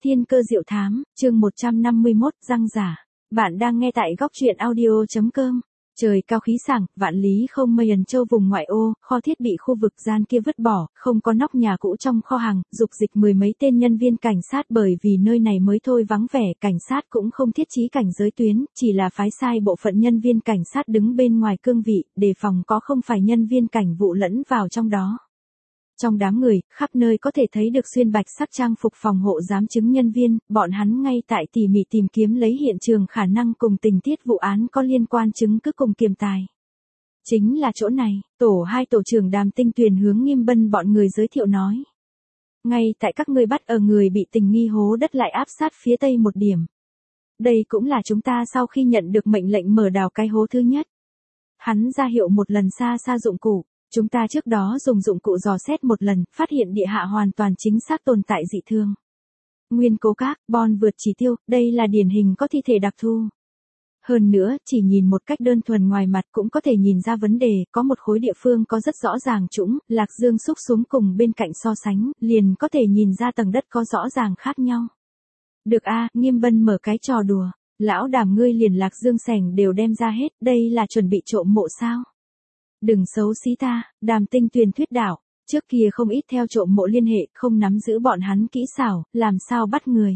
Thiên cơ diệu thám, chương 151, răng giả. Bạn đang nghe tại góc truyện audio.com. Trời cao khí sảng, vạn lý không mây ẩn châu vùng ngoại ô, kho thiết bị khu vực gian kia vứt bỏ, không có nóc nhà cũ trong kho hàng, dục dịch mười mấy tên nhân viên cảnh sát bởi vì nơi này mới thôi vắng vẻ, cảnh sát cũng không thiết trí cảnh giới tuyến, chỉ là phái sai bộ phận nhân viên cảnh sát đứng bên ngoài cương vị, đề phòng có không phải nhân viên cảnh vụ lẫn vào trong đó. Trong đám người, khắp nơi có thể thấy được xuyên bạch sắc trang phục phòng hộ giám chứng nhân viên, bọn hắn ngay tại tỉ mỉ tìm kiếm lấy hiện trường khả năng cùng tình tiết vụ án có liên quan chứng cứ cùng kiềm tài. Chính là chỗ này, tổ trưởng Đàm Tinh Tuyền hướng Nghiêm Bân bọn người giới thiệu nói. Ngay tại các ngươi bắt ở người bị tình nghi hố đất lại áp sát phía tây một điểm. Đây cũng là chúng ta sau khi nhận được mệnh lệnh mở đào cái hố thứ nhất. Hắn ra hiệu một lần xa xa dụng cụ. Chúng ta trước đó dùng dụng cụ dò xét một lần, phát hiện địa hạ hoàn toàn chính xác tồn tại dị thường. Nguyên cố các, bon vượt chỉ tiêu, đây là điển hình có thi thể đặc thù. Hơn nữa, chỉ nhìn một cách đơn thuần ngoài mặt cũng có thể nhìn ra vấn đề, có một khối địa phương có rất rõ ràng trũng, lạc dương xúc xuống cùng bên cạnh so sánh, liền có thể nhìn ra tầng đất có rõ ràng khác nhau. Được a, Nghiêm Bân mở cái trò đùa, lão Đàm ngươi liền lạc dương sảnh đều đem ra hết, đây là chuẩn bị trộm mộ sao? Đừng xấu xí ta, Đàm Tinh Tuyền thuyết đạo, trước kia không ít theo trộm mộ liên hệ, không nắm giữ bọn hắn kỹ xảo, làm sao bắt người.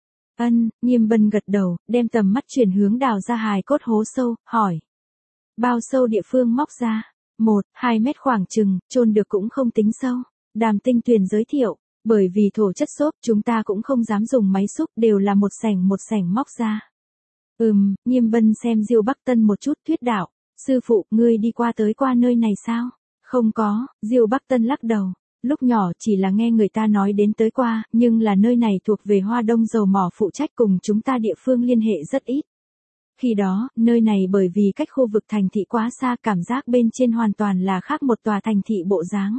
Nghiêm Bân gật đầu, đem tầm mắt chuyển hướng đào ra hài cốt hố sâu, hỏi. Bao sâu địa phương móc ra? 1-2 mét khoảng chừng, chôn được cũng không tính sâu. Đàm Tinh Tuyền giới thiệu, bởi vì thổ chất xốp chúng ta cũng không dám dùng máy xúc, đều là một sảnh móc ra. Nghiêm Bân xem Diêu Bắc Tân một chút thuyết đạo. Sư phụ, ngươi đi qua nơi này sao? Không có, Diêu Bắc Tân lắc đầu. Lúc nhỏ chỉ là nghe người ta nói đến tới qua, nhưng là nơi này thuộc về Hoa Đông dầu mỏ phụ trách cùng chúng ta địa phương liên hệ rất ít. Khi đó, nơi này bởi vì cách khu vực thành thị quá xa cảm giác bên trên hoàn toàn là khác một tòa thành thị bộ dáng.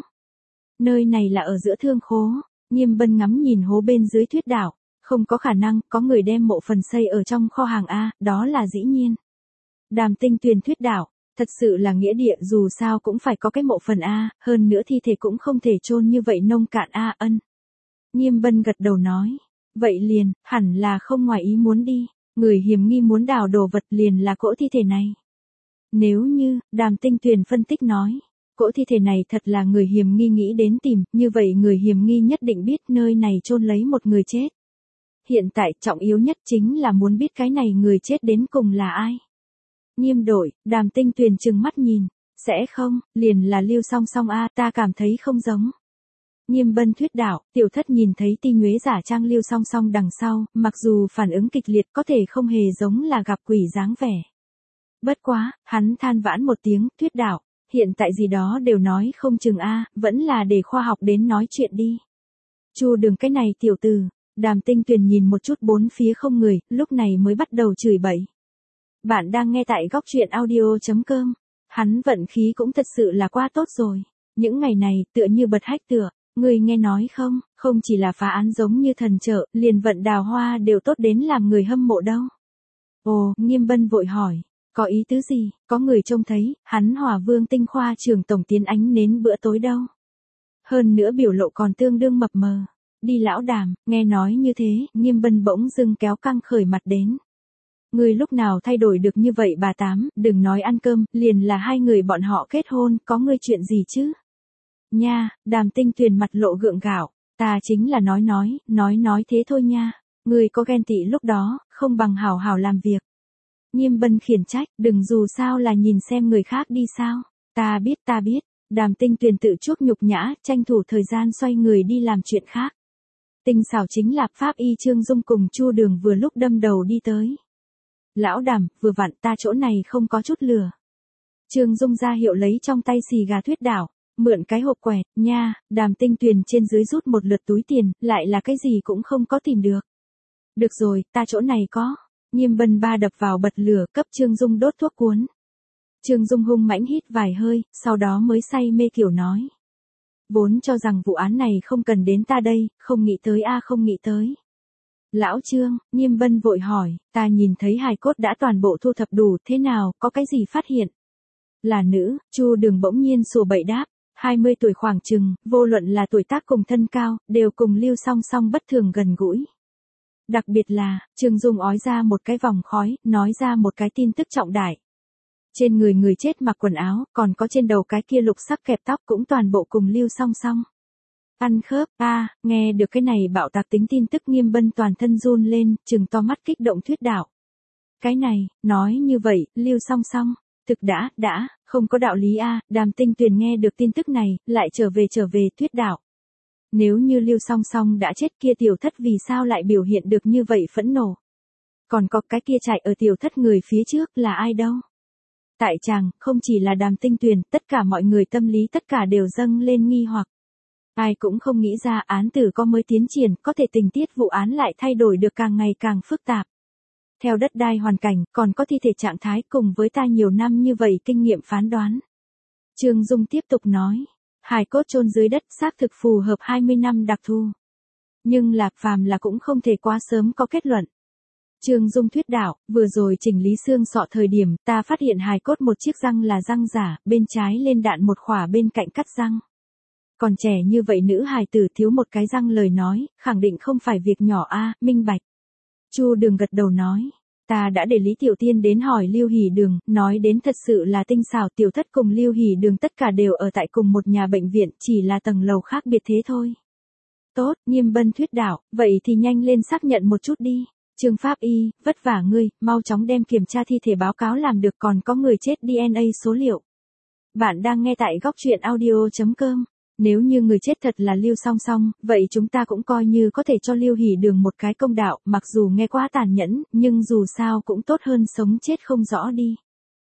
Nơi này là ở giữa thương khố, Nghiêm Bân ngắm nhìn hố bên dưới thuyết đạo. Không có khả năng, có người đem mộ phần xây ở trong kho hàng A, đó là dĩ nhiên. Đàm Tinh Tuyền thuyết đạo, thật sự là nghĩa địa dù sao cũng phải có cái mộ phần A, hơn nữa thi thể cũng không thể chôn như vậy nông cạn A. Nghiêm Bân gật đầu nói, vậy liền, hẳn là không ngoài ý muốn đi, người hiểm nghi muốn đào đồ vật liền là cỗ thi thể này. Nếu như, Đàm Tinh Tuyền phân tích nói, cỗ thi thể này thật là người hiểm nghi nghĩ đến tìm, như vậy người hiểm nghi nhất định biết nơi này chôn lấy một người chết. Hiện tại trọng yếu nhất chính là muốn biết cái này người chết đến cùng là ai. Nghiêm đội, Đàm Tinh Tuyền trừng mắt nhìn, sẽ không, liền là Lưu Song Song a, ta cảm thấy không giống. Nghiêm Bân thuyết đạo, tiểu thất nhìn thấy Ti Nhuế giả trang Lưu Song Song đằng sau, mặc dù phản ứng kịch liệt có thể không hề giống là gặp quỷ dáng vẻ. Bất quá, hắn than vãn một tiếng, thuyết đạo, hiện tại gì đó đều nói không chừng a, vẫn là để khoa học đến nói chuyện đi. Chu Đường cái này tiểu tử, Đàm Tinh Tuyền nhìn một chút bốn phía không người, lúc này mới bắt đầu chửi bậy. Bạn đang nghe tại góc truyện audio.com. Hắn vận khí cũng thật sự là quá tốt rồi. Những ngày này tựa như bật hách tựa. Người nghe nói không, không chỉ là phá án giống như thần trợ, liền vận đào hoa đều tốt đến làm người hâm mộ đâu. Ồ, Nghiêm Bân vội hỏi. Có ý tứ gì, có người trông thấy, hắn Hòa Vương Tinh Khoa trường tổng tiến ánh nến bữa tối đâu. Hơn nữa biểu lộ còn tương đương mập mờ. Đi lão Đàm, nghe nói như thế, Nghiêm Bân bỗng dưng kéo căng khởi mặt đến. Người lúc nào thay đổi được như vậy bà Tám, đừng nói ăn cơm, liền là hai người bọn họ kết hôn, có ngươi chuyện gì chứ? Nha, Đàm Tinh Tuyền mặt lộ gượng gạo, ta chính là nói thế thôi nha, người có ghen tị lúc đó, không bằng hảo hảo làm việc. Nghiêm Bân khiển trách, đừng dù sao là nhìn xem người khác đi sao, ta biết, Đàm Tinh Tuyền tự chuốc nhục nhã, tranh thủ thời gian xoay người đi làm chuyện khác. Tinh xảo chính là Pháp Y Trương Dung cùng Chu Đường vừa lúc đâm đầu đi tới. Lão Đàm, vừa vặn ta chỗ này không có chút lửa. Trương Dung ra hiệu lấy trong tay xì gà thuyết đạo, mượn cái hộp quẹt, nha, Đàm Tinh Tuyền trên dưới rút một lượt túi tiền, lại là cái gì cũng không có tìm được. Được rồi, ta chỗ này có. Nghiêm Bân ba đập vào bật lửa cấp Trương Dung đốt thuốc cuốn. Trương Dung hung mãnh hít vài hơi, sau đó mới say mê kiểu nói. Vốn cho rằng vụ án này không cần đến ta đây, không nghĩ tới. Lão Trương, Nghiêm Bân vội hỏi, ta nhìn thấy hài cốt đã toàn bộ thu thập đủ, thế nào, có cái gì phát hiện? Là nữ, Chu Đường bỗng nhiên sủa bậy đáp, 20 tuổi khoảng chừng, vô luận là tuổi tác cùng thân cao, đều cùng Lưu Song Song bất thường gần gũi. Đặc biệt là, Trương Dung ói ra một cái vòng khói, nói ra một cái tin tức trọng đại. Trên người người chết mặc quần áo, còn có trên đầu cái kia lục sắc kẹp tóc cũng toàn bộ cùng Lưu Song Song. Ăn khớp, nghe được cái này bạo tạc tính tin tức Nghiêm Bân toàn thân run lên, trừng to mắt kích động thuyết đạo. Cái này, nói như vậy, Lưu Song Song, thực đã, không có đạo lý Đàm Tinh Tuyền nghe được tin tức này, lại trở về thuyết đạo. Nếu như Lưu Song Song đã chết kia tiểu thất vì sao lại biểu hiện được như vậy phẫn nộ. Còn có cái kia chạy ở tiểu thất người phía trước là ai đâu. Tại chàng, không chỉ là Đàm Tinh Tuyền, tất cả mọi người tâm lý tất cả đều dâng lên nghi hoặc. Ai cũng không nghĩ ra án tử có mới tiến triển, có thể tình tiết vụ án lại thay đổi được càng ngày càng phức tạp. Theo đất đai hoàn cảnh, còn có thi thể trạng thái cùng với ta nhiều năm như vậy kinh nghiệm phán đoán. Trương Dung tiếp tục nói, hài cốt chôn dưới đất xác thực phù hợp 20 năm đặc thu. Nhưng lạc phàm là cũng không thể quá sớm có kết luận. Trương Dung thuyết đạo, vừa rồi chỉnh lý xương sọ thời điểm, ta phát hiện hài cốt một chiếc răng là răng giả, bên trái lên đạn một khỏa bên cạnh cắt răng. Còn trẻ như vậy nữ hài tử thiếu một cái răng lời nói, khẳng định không phải việc nhỏ minh bạch. Chu Đường gật đầu nói, ta đã để Lý Tiểu Tiên đến hỏi Lưu Hỷ Đường, nói đến thật sự là tinh xảo, tiểu thất cùng Lưu Hỷ Đường tất cả đều ở tại cùng một nhà bệnh viện, chỉ là tầng lầu khác biệt thế thôi. Tốt, Nghiêm Bân thuyết đạo, vậy thì nhanh lên xác nhận một chút đi. Trương Pháp Y, vất vả ngươi, mau chóng đem kiểm tra thi thể báo cáo làm được, còn có người chết DNA số liệu. Bạn đang nghe tại góc truyện audio.com. Nếu như người chết thật là Lưu Song Song, vậy chúng ta cũng coi như có thể cho Lưu Hỷ Đường một cái công đạo, mặc dù nghe quá tàn nhẫn, nhưng dù sao cũng tốt hơn sống chết không rõ đi.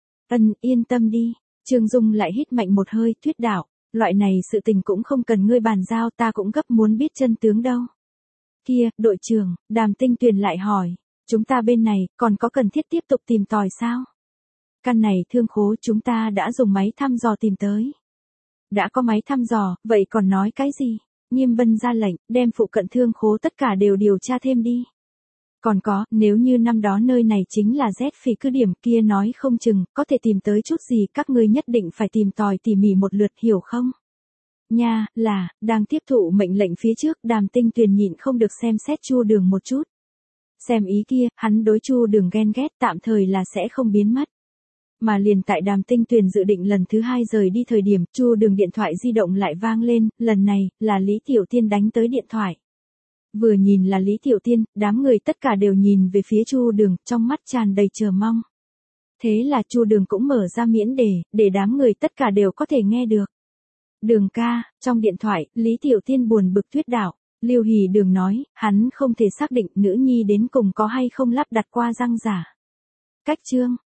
Yên tâm đi. Trương Dung lại hít mạnh một hơi, thuyết đạo, loại này sự tình cũng không cần ngươi bàn giao, ta cũng gấp muốn biết chân tướng đâu. Kia, đội trưởng, Đàm Tinh Tuyền lại hỏi, chúng ta bên này, còn có cần thiết tiếp tục tìm tòi sao? Căn này thương khố chúng ta đã dùng máy thăm dò tìm tới. Đã có máy thăm dò, vậy còn nói cái gì? Nghiêm Bân ra lệnh, đem phụ cận thương khố tất cả đều điều tra thêm đi. Còn có, nếu như năm đó nơi này chính là Z phỉ cứ điểm kia nói không chừng, có thể tìm tới chút gì các ngươi nhất định phải tìm tòi tỉ mỉ một lượt hiểu không? Nha, đang tiếp thụ mệnh lệnh phía trước, Đàm Tinh Tuyền nhịn không được xem xét Chu Đường một chút. Xem ý kia, hắn đối Chu Đường ghen ghét tạm thời là sẽ không biến mất. Mà liền tại Đàm Tinh Tuyền dự định lần thứ 2 rời đi thời điểm, Chu Đường điện thoại di động lại vang lên, lần này, là Lý Tiểu Tiên đánh tới điện thoại. Vừa nhìn là Lý Tiểu Tiên, đám người tất cả đều nhìn về phía Chu Đường, trong mắt tràn đầy chờ mong. Thế là Chu Đường cũng mở ra miễn đề, để đám người tất cả đều có thể nghe được. Đường ca, trong điện thoại, Lý Tiểu Tiên buồn bực thuyết đạo, Lưu Hỷ Đường nói, hắn không thể xác định nữ nhi đến cùng có hay không lắp đặt qua răng giả. Cách chương,